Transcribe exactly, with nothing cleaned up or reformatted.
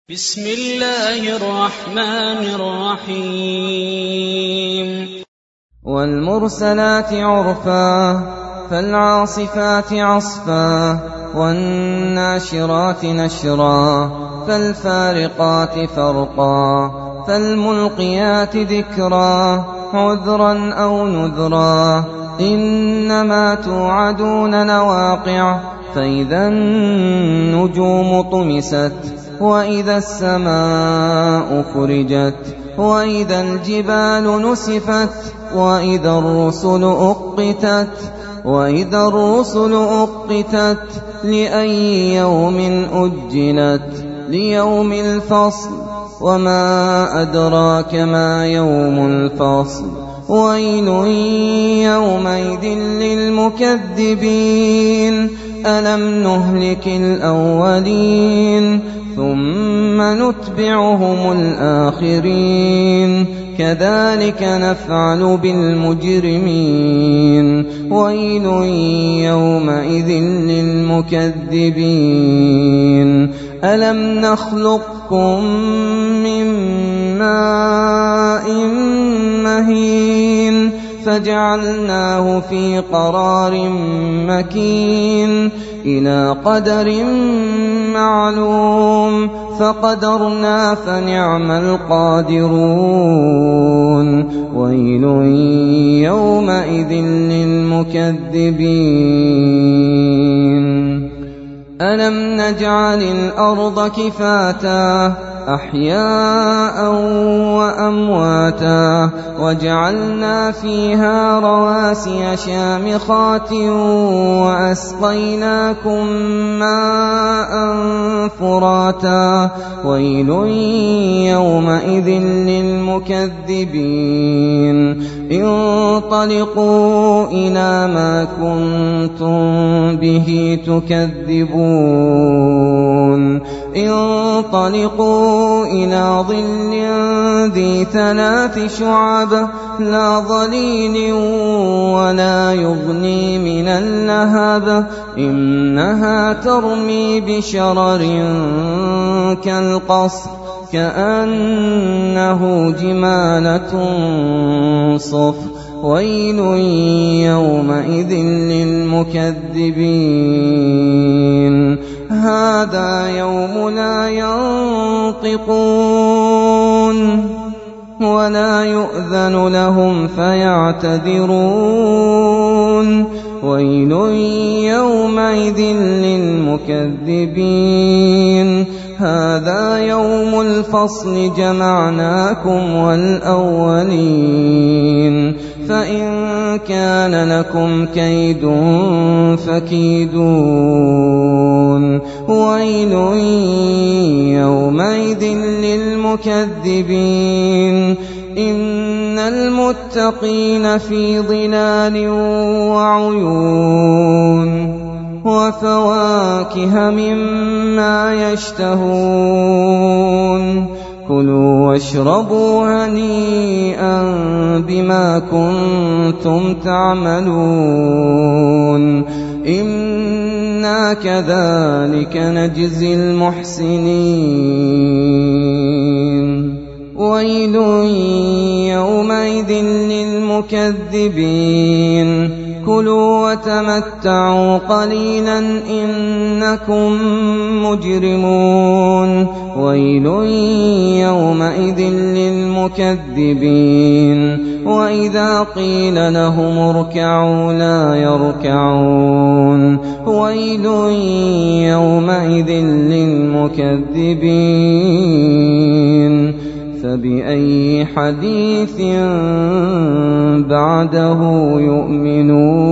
بسم الله الرحمن الرحيم والمرسلات عرفا فالعاصفات عصفا والناشرات نشرا فالفارقات فرقا فالملقيات ذكرا عذرا أو نذرا إنما توعدون لواقع فإذا النجوم طمست وإذا السماء فرجت وإذا الجبال نسفت وإذا الرسل أقتت وإذا الرسل أقتت لأي يوم أجلت ليوم الفصل وما أدراك ما يوم الفصل ويل يومئذ للمكذبين ألم نهلك الأولين ثم نتبعهم الآخرين كذلك نفعل بالمجرمين ويل يومئذ للمكذبين ألم نخلقكم من ماء مهين فجعلناه في قرار مكين إلى قدر معلوم فقدرنا فنعم القادرون ويل يومئذ للمكذبين ألم نجعل الأرض كفاتا أحياء وأمواتا وجعلنا فيها رواسي شامخات وأسقيناكم ماء فراتا ويل يومئذ للمكذبين انطلقوا إلى ما كنتم به تكذبون انطلقوا إلى ظل ذي ثلاث شعب لا ظليل ولا يغني من اللهب إنها ترمي بشرر كالقصر كأنه جمالة صفر ويل يومئذ للمكذبين هذا يوم لا ينطقون ولا يؤذن لهم فيعتذرون ويل يومئذ للمكذبين هذا يوم الفصل جمعناكم والأولين فإن كان لكم كيد فكيدون ويل يومئذ للمكذبين إن المتقين في ظلال وعيون وفواكه مما يشتهون كلوا واشربوا هنيئا بما كنتم تعملون إنا كذلك نجزي المحسنين ويل يومئذ للمكذبين كلوا وتمتعوا قليلا إنكم مجرمون ويل يومئذ للمكذبين وإذا قيل لهم اركعوا لا يركعون ويل يومئذ للمكذبين فبأي حديث بعده يؤمنون